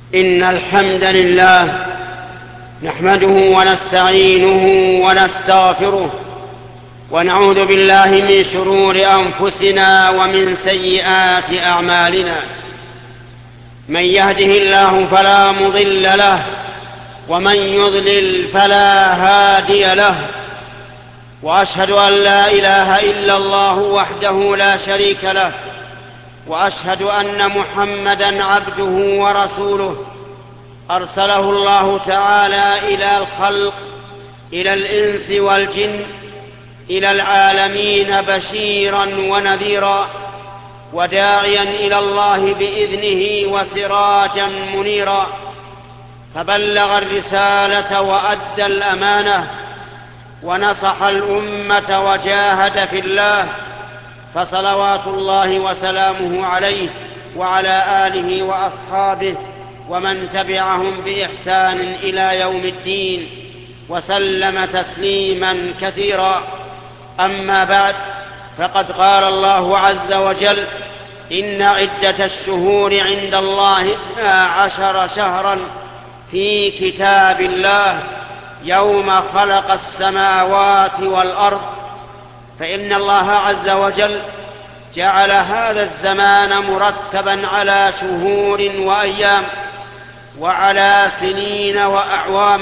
إن الحمد لله نحمده ونستعينه ونستغفره ونعوذ بالله من شرور أنفسنا ومن سيئات أعمالنا. من يهده الله فلا مضل له ومن يضلل فلا هادي له، وأشهد أن لا إله إلا الله وحده لا شريك له، وأشهد أن محمدًا عبده ورسوله أرسله الله تعالى إلى الخلق، إلى الإنس والجن، إلى العالمين بشيرًا ونذيرًا وداعيًا إلى الله بإذنه وسراجًا منيرًا، فبلغ الرسالة وأدى الأمانة ونصح الأمة وجاهد في الله، فصلوات الله وسلامه عليه وعلى آله وأصحابه ومن تبعهم بإحسان إلى يوم الدين، وسلم تسليما كثيرا. أما بعد، فقد قال الله عز وجل: إن عدة الشهور عند الله 12 شهرا في كتاب الله يوم خلق السماوات والأرض. فإن الله عز وجل جعل هذا الزمان مرتبا على شهور وأيام وعلى سنين وأعوام.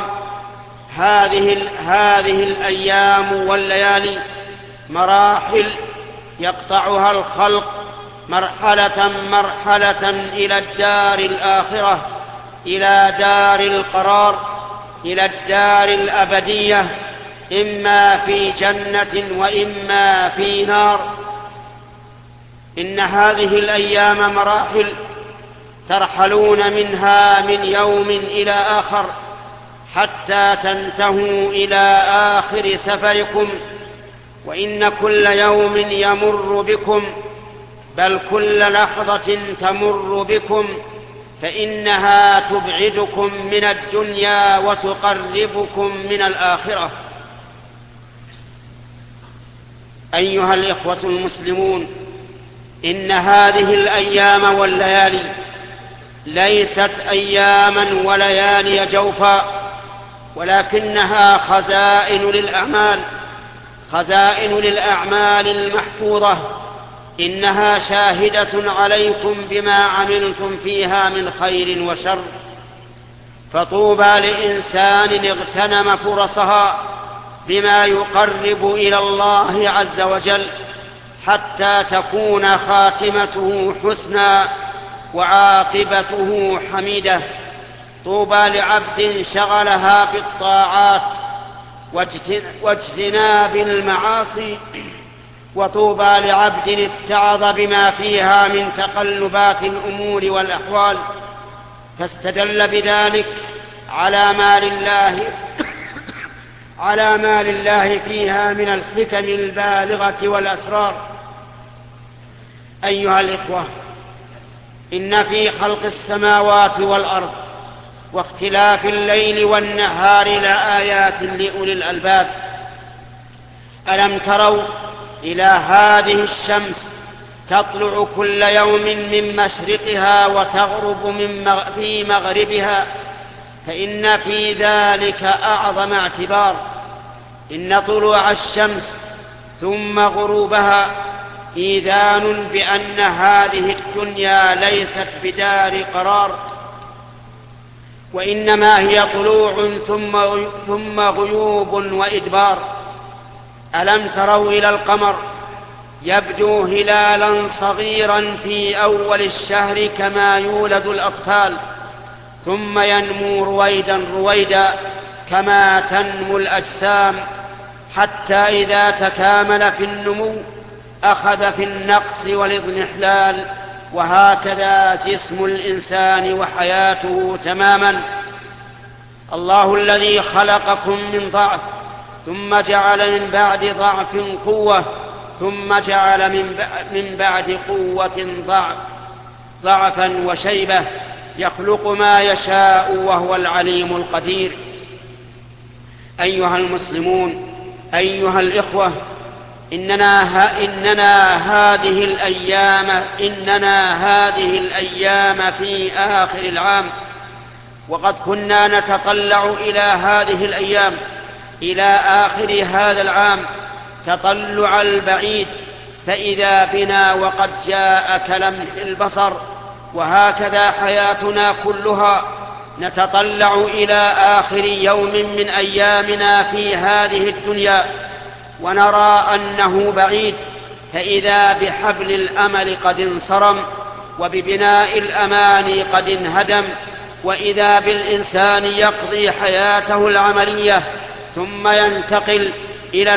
هذه الأيام والليالي مراحل يقطعها الخلق مرحلة مرحلة إلى الدار الآخرة، إلى دار القرار، إلى الدار الأبدية، إما في جنة وإما في نار. إن هذه الأيام مراحل ترحلون منها من يوم إلى آخر حتى تنتهوا إلى آخر سفركم. وإن كل يوم يمر بكم، بل كل لحظة تمر بكم، فإنها تبعدكم من الدنيا وتقربكم من الآخرة. أيها الإخوة المسلمون، إن هذه الأيام والليالي ليست أياما وليالي جوفا، ولكنها خزائن للأعمال المحفوظة. إنها شاهدة عليكم بما عملتم فيها من خير وشر. فطوبى لإنسان اغتنم فرصها بما يقرب إلى الله عز وجل حتى تكون خاتمته حسنى وعاقبته حميدة. طوبى لعبد شغلها بالطاعات واجتناب المعاصي، وطوبى لعبد اتعظ بما فيها من تقلبات الأمور والأحوال، فاستدل بذلك على ما لله فيها من الحكم البالغة والأسرار. أيها الإخوة، إن في خلق السماوات والأرض واختلاف الليل والنهار لآيات لأولي الألباب. ألم تروا إلى هذه الشمس تطلع كل يوم من مشرقها وتغرب في مغربها، فإن في ذلك أعظم اعتبار. إن طلوع الشمس ثم غروبها إيذان بأن هذه الدنيا ليست بدار قرار، وإنما هي طلوع ثم غيوب وإدبار. ألم تروا إلى القمر يبدو هلالا صغيرا في أول الشهر كما يولد الأطفال، ثم ينمو رويدا كما تنمو الأجسام، حتى إذا تكامل في النمو أخذ في النقص والاضمحلال. وهكذا جسم الإنسان وحياته تماما. الله الذي خلقكم من ضعف ثم جعل من بعد ضعف قوة، ثم جعل من بعد قوة ضعفا وشيبة، يخلق ما يشاء وهو العليم القدير. أيها المسلمون، أيها الإخوة، إننا هذه الأيام في آخر العام وقد كنا نتطلع إلى هذه الأيام، إلى آخر هذا العام تطلع البعيد، فإذا بنا وقد جاء كلمح البصر. وهكذا حياتنا كلها، نتطلع إلى آخر يوم من أيامنا في هذه الدنيا ونرى أنه بعيد، فإذا بحبل الأمل قد انصرم، وببناء الأماني قد انهدم، وإذا بالإنسان يقضي حياته العملية ثم ينتقل إلى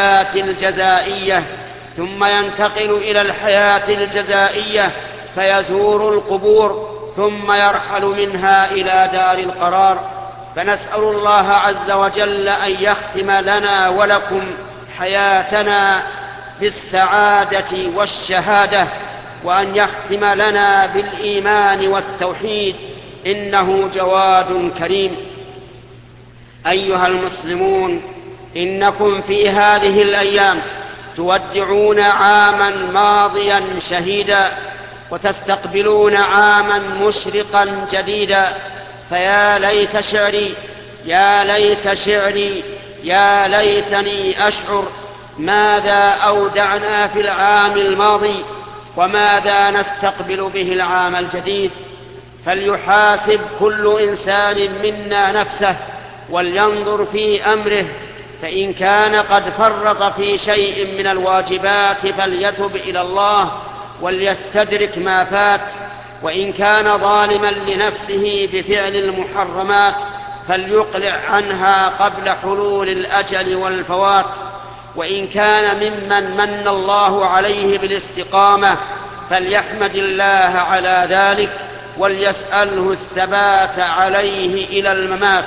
الحياة الجزائية فيزور القبور ثم يرحل منها إلى دار القرار. فنسأل الله عز وجل أن يختم لنا ولكم حياتنا بالسعادة والشهادة، وأن يختم لنا بالإيمان والتوحيد، إنه جواد كريم. أيها المسلمون، إنكم في هذه الأيام تودعون عاما ماضيا شهيدا، وتستقبلون عاما مشرقا جديدا. فيا ليت شعري، يا ليت شعري، يا ليتني أشعر ماذا أودعنا في العام الماضي وماذا نستقبل به العام الجديد. فليحاسب كل إنسان منا نفسه ولينظر في أمره، فإن كان قد فرط في شيء من الواجبات فليتب إلى الله وليستدرك ما فات، وإن كان ظالما لنفسه بفعل المحرمات فليقلع عنها قبل حلول الأجل والفوات، وإن كان ممن من الله عليه بالاستقامة فليحمد الله على ذلك وليسأله الثبات عليه إلى الممات.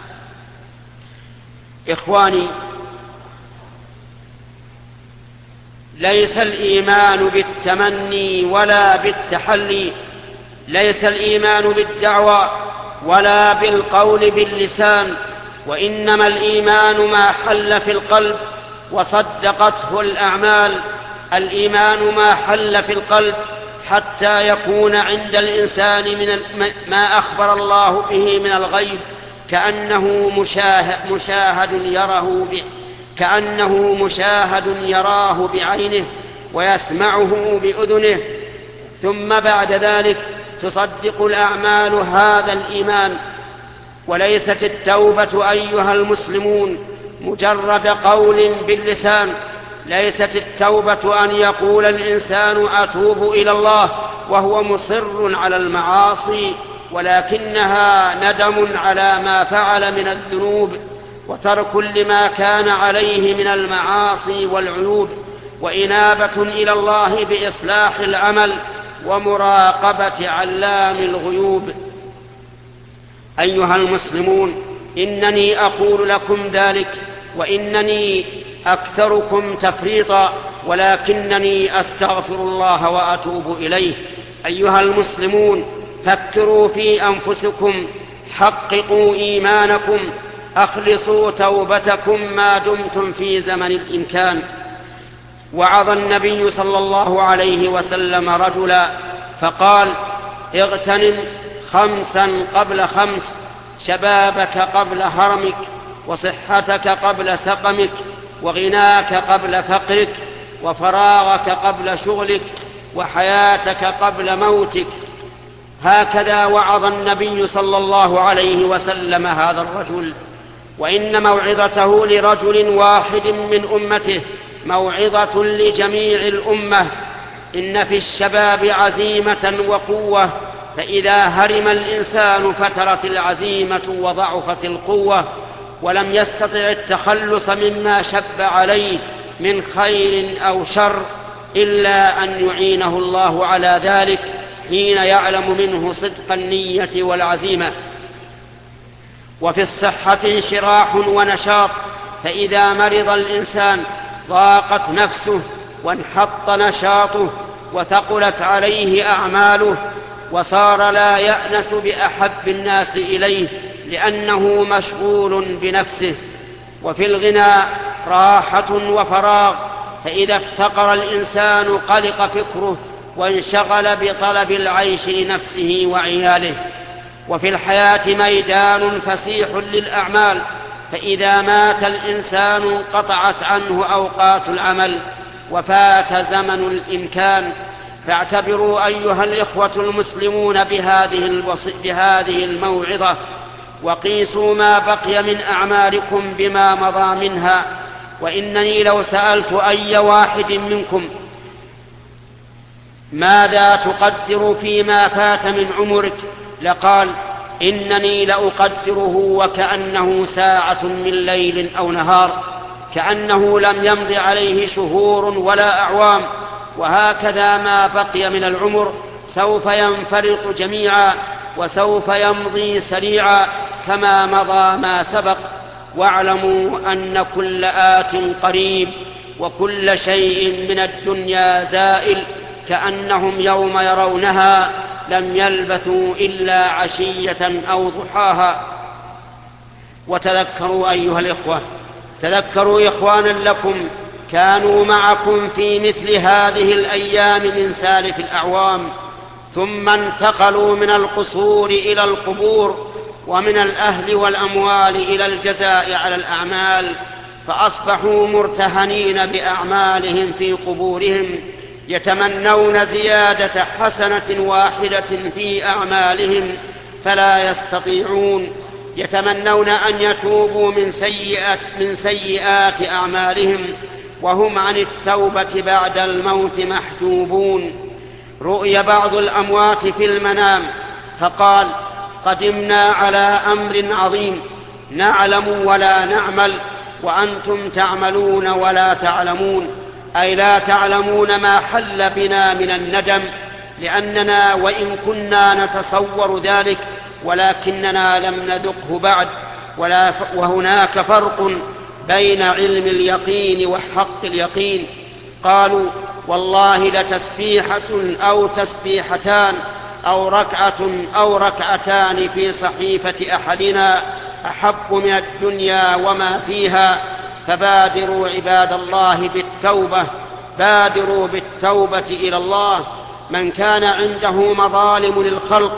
إخواني، ليس الإيمان بالتمني ولا بالتحلي، ليس الإيمان بالدعوى ولا بالقول باللسان، وإنما الإيمان ما حل في القلب وصدقته الأعمال. الإيمان ما حل في القلب حتى يكون عند الإنسان من ما أخبر الله به من الغيب كأنه مشاهد يراه بعينه ويسمعه بأذنه، ثم بعد ذلك تصدق الأعمال هذا الإيمان. وليست التوبة أيها المسلمون مجرد قول باللسان، ليست التوبة أن يقول الإنسان أتوب إلى الله وهو مصر على المعاصي، ولكنها ندم على ما فعل من الذنوب وترك لما كان عليه من المعاصي والعيوب، وإنابة إلى الله بإصلاح العمل ومراقبة علام الغيوب. أيها المسلمون، إنني أقول لكم ذلك وإنني أكثركم تفريطا، ولكنني أستغفر الله وأتوب إليه. أيها المسلمون، فكروا في أنفسكم، حققوا إيمانكم، أخلصوا توبتكم ما دمتم في زمن الإمكان. وعظ النبي صلى الله عليه وسلم رجلا فقال: اغتنم 5 قبل 5، شبابك قبل هرمك، وصحتك قبل سقمك، وغناك قبل فقرك، وفراغك قبل شغلك، وحياتك قبل موتك. هكذا وعظ النبي صلى الله عليه وسلم هذا الرجل. وإن موعظته لرجل واحد من أمته موعظة لجميع الأمة. إن في الشباب عزيمة وقوة، فإذا هرم الإنسان فترت العزيمة وضعفت القوة، ولم يستطع التخلص مما شب عليه من خير أو شر إلا أن يعينه الله على ذلك حين يعلم منه صدق النية والعزيمة. وفي الصحة انشراح ونشاط، فإذا مرض الإنسان ضاقت نفسه وانحط نشاطه وثقلت عليه أعماله، وصار لا يأنس بأحب الناس إليه لأنه مشغول بنفسه. وفي الغنى راحة وفراغ، فإذا افتقر الإنسان قلق فكره وانشغل بطلب العيش لنفسه وعياله. وفي الحياة ميدان فسيح للأعمال، فإذا مات الإنسان انقطعت عنه أوقات العمل وفات زمن الإمكان. فاعتبروا أيها الإخوة المسلمون بهذه الموعظة، وقيسوا ما بقي من أعمالكم بما مضى منها. وإنني لو سألت أي واحد منكم ماذا تقدر فيما فات من عمرك لقال إنني لأقدره وكأنه ساعة من ليل أو نهار، كأنه لم يمض عليه شهور ولا أعوام. وهكذا ما بقي من العمر سوف ينفرط جميعا وسوف يمضي سريعا كما مضى ما سبق. واعلموا أن كل آت قريب وكل شيء من الدنيا زائل، كأنهم يوم يرونها لم يلبثوا إلا عشية أو ضحاها. وتذكروا أيها الإخوة، تذكروا إخوانا لكم كانوا معكم في مثل هذه الأيام من سالف الأعوام، ثم انتقلوا من القصور إلى القبور، ومن الأهل والأموال إلى الجزاء على الأعمال، فأصبحوا مرتهنين بأعمالهم في قبورهم، يتمنون زيادة حسنة واحدة في أعمالهم فلا يستطيعون، يتمنون أن يتوبوا من سيئات أعمالهم وهم عن التوبة بعد الموت محجوبون. رؤي بعض الأموات في المنام فقال قدمنا على أمر عظيم، نعلم ولا نعمل وأنتم تعملون ولا تعلمون، أي لا تعلمون ما حل بنا من الندم، لأننا وإن كنا نتصور ذلك ولكننا لم نذقه بعد. وهناك فرق بين علم اليقين وحق اليقين. قالوا والله لتسبيحة أو تسبيحتان أو ركعة أو ركعتان في صحيفة أحدنا أحب من الدنيا وما فيها. فبادروا عباد الله بالتوبة، بادروا بالتوبة إلى الله. من كان عنده مظالم للخلق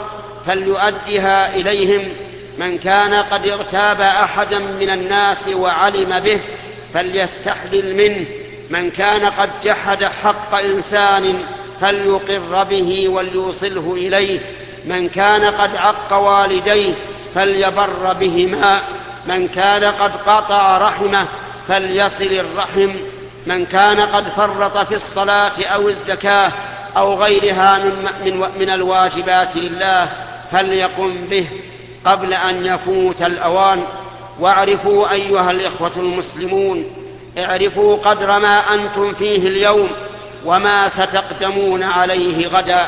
فليؤدها إليهم، من كان قد اغتاب أحدا من الناس وعلم به فليستحلل منه، من كان قد جحد حق إنسان فليقر به وليوصله إليه، من كان قد عق والديه فليبر بهما، من كان قد قطع رحمه فليصل الرحم، من كان قد فرط في الصلاة أو الزكاة أو غيرها من الواجبات لله فليقم به قبل أن يفوت الأوان. واعرفوا أيها الإخوة المسلمون، اعرفوا قدر ما أنتم فيه اليوم وما ستقدمون عليه غدا.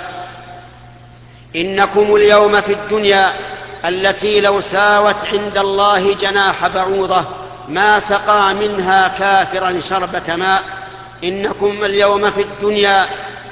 إنكم اليوم في الدنيا التي لو ساوت عند الله جناح بعوضة ما سقى منها كافرا شربة ماء. إنكم اليوم في الدنيا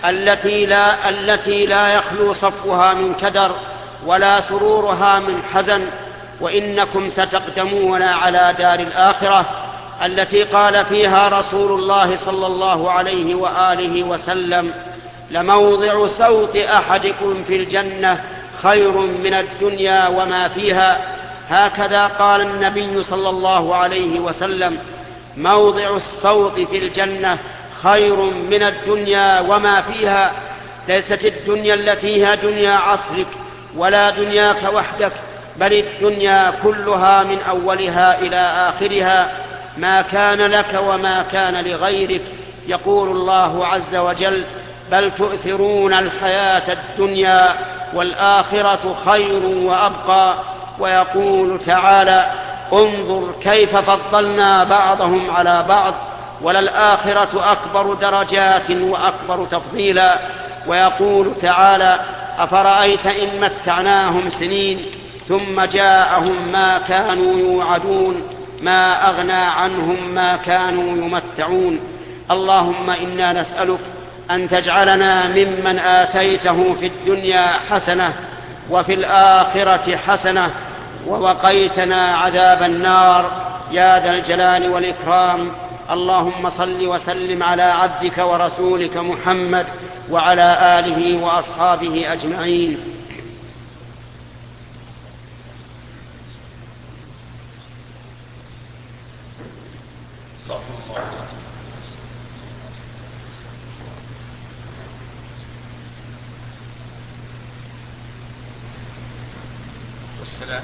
التي لا يخلو صفوها من كدر ولا سرورها من حزن. وإنكم ستقدمون على دار الآخرة التي قال فيها رسول الله صلى الله عليه وآله وسلم لموضع صوت أحدكم في الجنة خير من الدنيا وما فيها. هكذا قال النبي صلى الله عليه وسلم موضع الصوت في الجنة خير من الدنيا وما فيها. ليست الدنيا التي هي دنيا عصرك ولا دنياك وحدك، بل الدنيا كلها من أولها إلى آخرها، ما كان لك وما كان لغيرك. يقول الله عز وجل بل تؤثرون الحياة الدنيا والآخرة خير وأبقى. ويقول تعالى انظر كيف فضلنا بعضهم على بعض وللآخرة أكبر درجات وأكبر تفضيلا. ويقول تعالى أفرأيت إن متعناهم سنين ثم جاءهم ما كانوا يوعدون ما أغنى عنهم ما كانوا يمتعون. اللهم إنا نسألك أن تجعلنا ممن آتيته في الدنيا حسنة وفي الآخرة حسنة ووقيتنا عذاب النار يا ذا الجلال والإكرام. اللهم صل وسلم على عبدك ورسولك محمد وعلى آله وأصحابه أجمعين. والسلام.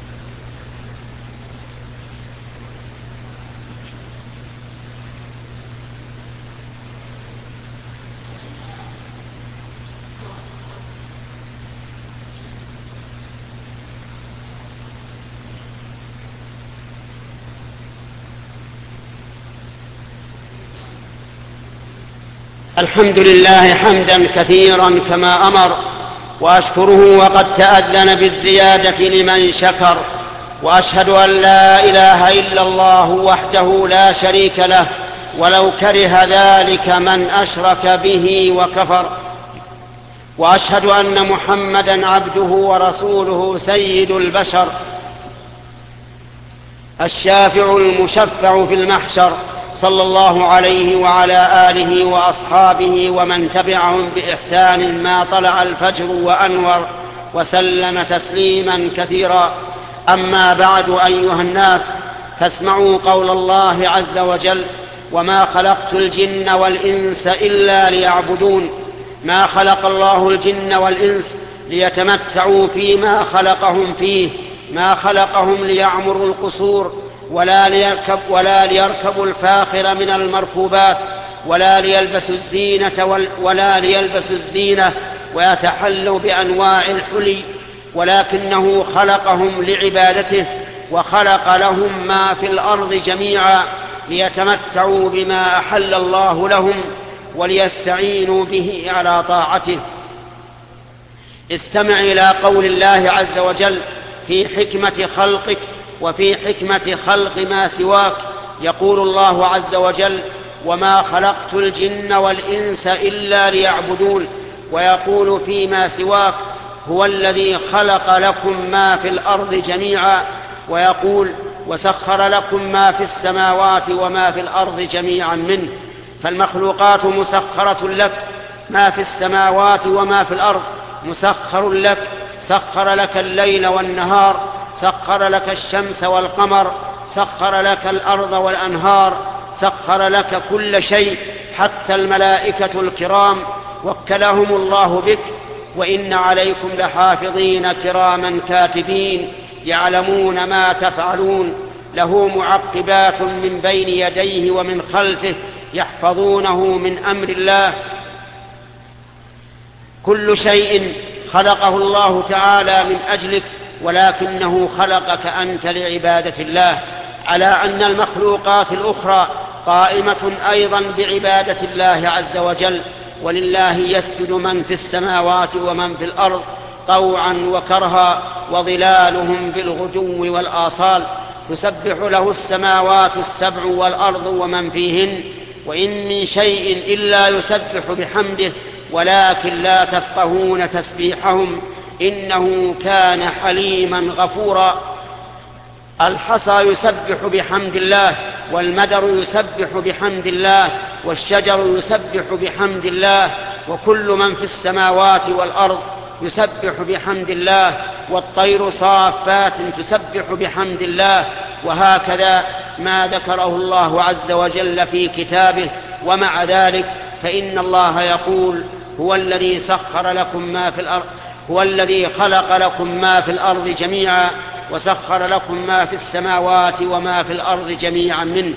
الحمد لله حمدا كثيرا كما أمر، وأشكره وقد تأذن بالزيادة لمن شكر، وأشهد أن لا إله إلا الله وحده لا شريك له ولو كره ذلك من أشرك به وكفر، وأشهد أن محمدا عبده ورسوله سيد البشر الشافع المشفع في المحشر، صلى الله عليه وعلى آله وأصحابه ومن تبعهم بإحسان ما طلع الفجر وأنور، وسلم تسليما كثيرا. أما بعد، أيها الناس، فاسمعوا قول الله عز وجل: وما خلقت الجن والإنس إلا ليعبدون. ما خلق الله الجن والإنس ليتمتعوا فيما خلقهم فيه، ما خلقهم ليعمروا القصور ولا ليركبوا الفاخر من المركوبات ولا ليلبسوا الزينة ويتحلوا بأنواع الحلي، ولكنه خلقهم لعبادته، وخلق لهم ما في الأرض جميعا ليتمتعوا بما أحل الله لهم وليستعينوا به على طاعته. استمع إلى قول الله عز وجل في حكمة خلقك وفي حكمة خلق ما سواك. يقول الله عز وجل: وما خلقت الجن والإنس إلا ليعبدون. ويقول فيما سواك: هو الذي خلق لكم ما في الأرض جميعا. ويقول: وسخر لكم ما في السماوات وما في الأرض جميعا منه. فالمخلوقات مسخرة لك، ما في السماوات وما في الأرض مسخر لك. سخر لك الليل والنهار، سخر لك الشمس والقمر، سخر لك الأرض والأنهار، سخر لك كل شيء، حتى الملائكة الكرام وكلهم الله بك. وإن عليكم لحافظين كراما كاتبين يعلمون ما تفعلون، له معقبات من بين يديه ومن خلفه يحفظونه من أمر الله. كل شيء خلقه الله تعالى من أجلك، ولكنه خلقك أنت لعبادة الله، على أن المخلوقات الأخرى قائمة أيضا بعبادة الله عز وجل. ولله يسجد من في السماوات ومن في الأرض طوعا وكرها وظلالهم بالغدو والآصال. تسبح له السماوات السبع والأرض ومن فيهن، وإن من شيء إلا يسبح بحمده ولكن لا تفقهون تسبيحهم إنه كان حليما غفورا. الحصى يسبح بحمد الله، والمدر يسبح بحمد الله، والشجر يسبح بحمد الله، وكل من في السماوات والأرض يسبح بحمد الله، والطير صافات تسبح بحمد الله. وهكذا ما ذكره الله عز وجل في كتابه. ومع ذلك فإن الله يقول: هو الذي سخر لكم ما في الأرض، هو الذي خلق لكم ما في الأرض جميعا وسخر لكم ما في السماوات وما في الأرض جميعا منه.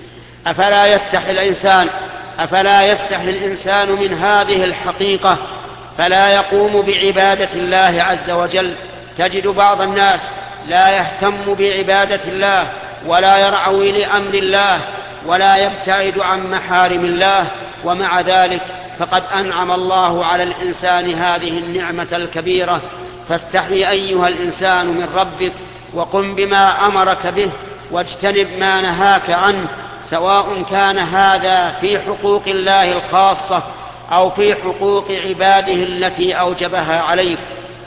أفلا يستحي الإنسان من هذه الحقيقة فلا يقوم بعبادة الله عز وجل؟ تجد بعض الناس لا يهتم بعبادة الله ولا يرعوي لأمر الله ولا يبتعد عن محارم الله، ومع ذلك فقد أنعم الله على الإنسان هذه النعمة الكبيرة. فاستحي أيها الإنسان من ربك، وقم بما أمرك به، واجتنب ما نهاك عنه، سواء كان هذا في حقوق الله الخاصة أو في حقوق عباده التي أوجبها عليك.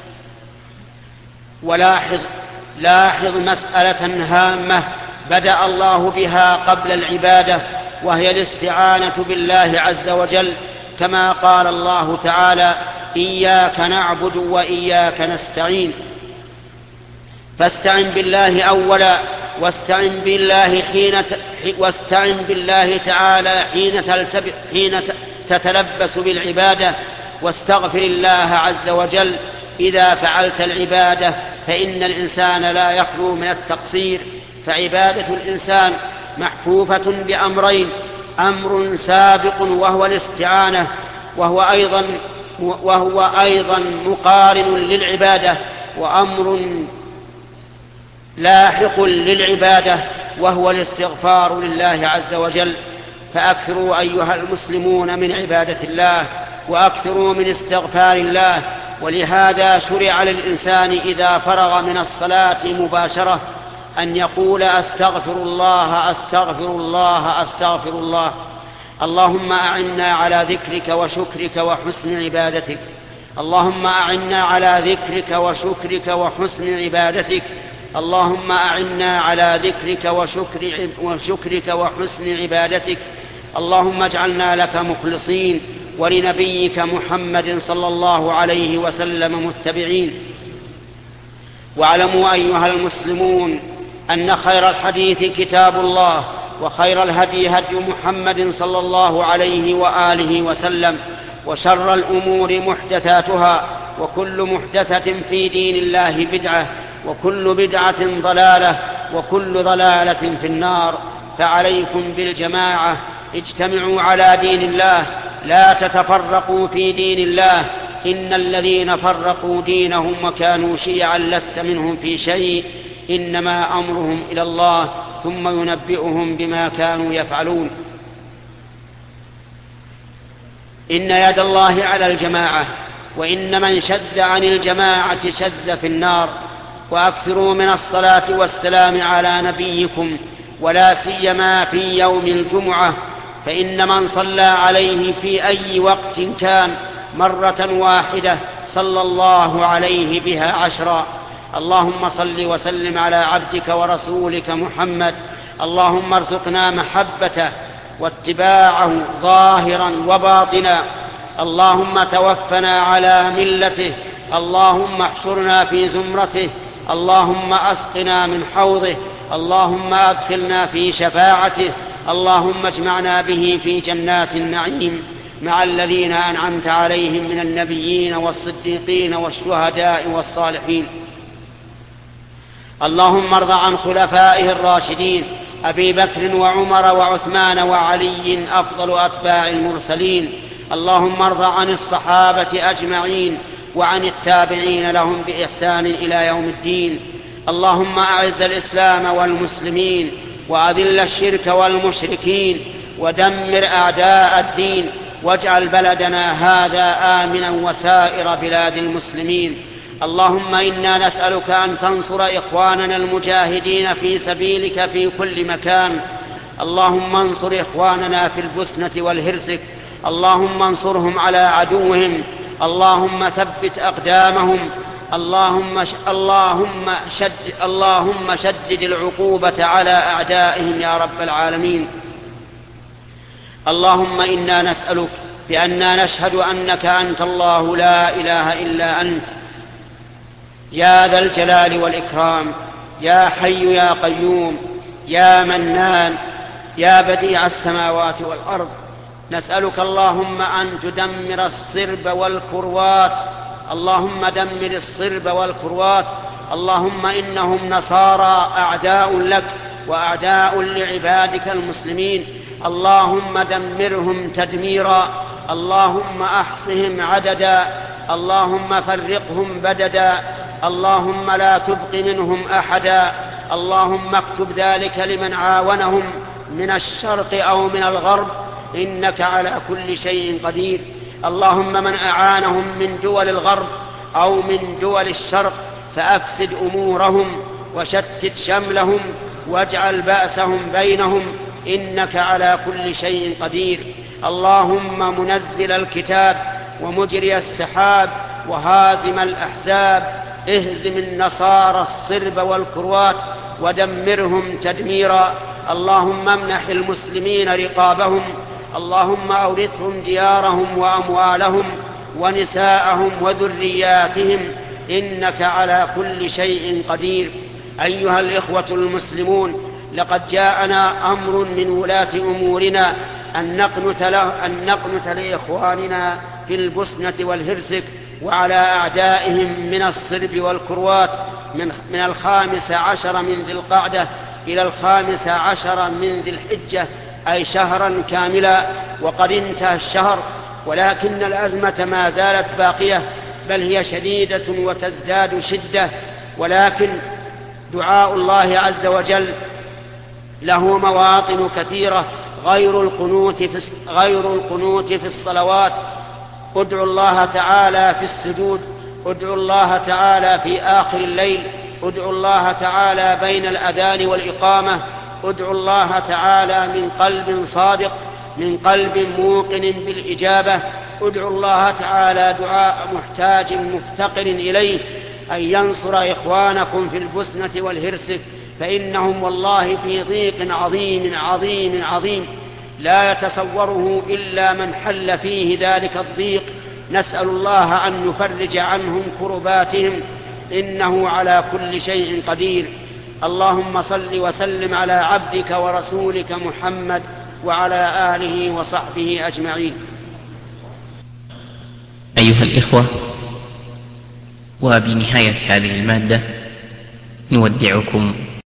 لاحظ مسألة هامة بدأ الله بها قبل العبادة، وهي الاستعانة بالله عز وجل، كما قال الله تعالى: إياك نعبد وإياك نستعين. فاستعن بالله أولا، واستعن بالله تعالى حين تتلبس بالعبادة، واستغفر الله عز وجل إذا فعلت العبادة، فإن الإنسان لا يخلو من التقصير، فعبادة الإنسان محفوفة بأمرين: أمر سابق وهو الاستعانة، وهو أيضا مقارن للعبادة، وأمر لاحق للعبادة وهو الاستغفار لله عز وجل. فأكثروا أيها المسلمون من عبادة الله، وأكثروا من استغفار الله. ولهذا شرع للإنسان إذا فرغ من الصلاة مباشرة أن يقول: أستغفر الله أستغفر الله أستغفر الله. اللهم أعنا على ذكرك وشكرك وحسن عبادتك. اللهم أعنا على ذكرك وشكرك وحسن عبادتك. اللهم أعنا على ذكرك وشكرك وحسن عبادتك. اللهم اجعلنا لك مخلصين ولنبيك محمد صلى الله عليه وسلم متبعين. واعلموا أيها المسلمون أن خير الحديث كتاب الله، وخير الهدي هدي محمد صلى الله عليه وآله وسلم، وشر الأمور محدثاتها، وكل محدثة في دين الله بدعة، وكل بدعة ضلالة، وكل ضلالة في النار. فعليكم بالجماعة، اجتمعوا على دين الله، لا تتفرقوا في دين الله. إن الذين فرقوا دينهم وكانوا شيعا لست منهم في شيء، إنما أمرهم إلى الله ثم ينبئهم بما كانوا يفعلون. إن يد الله على الجماعة، وإن من شذ عن الجماعة شذ في النار. وأكثروا من الصلاة والسلام على نبيكم، ولا سيما في يوم الجمعة، فإن من صلى عليه في أي وقت كان مرة واحدة صلى الله عليه بها 10. اللهم صل وسلم على عبدك ورسولك محمد. اللهم ارزقنا محبته واتباعه ظاهرا وباطنا. اللهم توفنا على ملته. اللهم احشرنا في زمرته. اللهم أسقنا من حوضه. اللهم أدخلنا في شفاعته. اللهم اجمعنا به في جنات النعيم مع الذين أنعمت عليهم من النبيين والصديقين والشهداء والصالحين. اللهم ارض عن خلفائه الراشدين أبي بكر وعمر وعثمان وعلي أفضل أتباع المرسلين. اللهم ارض عن الصحابة أجمعين وعن التابعين لهم بإحسان إلى يوم الدين. اللهم أعز الإسلام والمسلمين، وأذل الشرك والمشركين، ودمر أعداء الدين، واجعل بلدنا هذا آمنا وسائر بلاد المسلمين. اللهم إنا نسألك أن تنصر إخواننا المجاهدين في سبيلك في كل مكان. اللهم انصر إخواننا في البوسنة والهرسك. اللهم انصرهم على عدوهم. اللهم ثبت أقدامهم. اللهم شدد العقوبة على أعدائهم يا رب العالمين. اللهم إنا نسألك بأننا نشهد أنك أنت الله لا إله إلا أنت، يا ذا الجلال والإكرام، يا حي يا قيوم، يا منان، يا بديع السماوات والأرض. نسألك اللهم أن تدمر الصرب والكروات. اللهم دمر الصرب والكروات. اللهم إنهم نصارى أعداء لك وأعداء لعبادك المسلمين. اللهم دمرهم تدميرا. اللهم أحصهم عددا. اللهم فرقهم بددا. اللهم لا تبق منهم أحدا. اللهم اكتب ذلك لمن عاونهم من الشرق أو من الغرب، إنك على كل شيء قدير. اللهم من أعانهم من دول الغرب أو من دول الشرق فأفسد أمورهم وشتت شملهم واجعل بأسهم بينهم، إنك على كل شيء قدير. اللهم منزل الكتاب ومجري السحاب وهازم الأحزاب، اهزم النصارى الصرب والكروات ودمرهم تدميرا. اللهم امنح المسلمين رقابهم. اللهم أورثهم ديارهم وأموالهم ونساءهم وذرياتهم، إنك على كل شيء قدير. أيها الإخوة المسلمون، لقد جاءنا أمر من ولاة أمورنا أن نقنت لإخواننا في البوسنة والهرسك وعلى أعدائهم من الصرب والكروات، من 15 من ذي القعدة إلى 15 من ذي الحجة، أي شهرا كاملا، وقد انتهى الشهر، ولكن الأزمة ما زالت باقية، بل هي شديدة وتزداد شدة. ولكن دعاء الله عز وجل له مواطن كثيرة غير القنوت في الصلوات. ادعوا الله تعالى في السجود، ادعوا الله تعالى في آخر الليل، ادعوا الله تعالى بين الأذان والإقامة، ادعوا الله تعالى من قلب صادق، من قلب موقن بالإجابة، ادعوا الله تعالى دعاء محتاج مفتقر إليه أن ينصر إخوانكم في البسنة والهرسك، فإنهم والله في ضيق عظيم عظيم عظيم لا يتصوره إلا من حل فيه ذلك الضيق. نسأل الله أن يفرج عنهم كرباتهم، إنه على كل شيء قدير. اللهم صل وسلم على عبدك ورسولك محمد وعلى آله وصحبه أجمعين. أيها الإخوة، وبنهاية هذه المادة نودعكم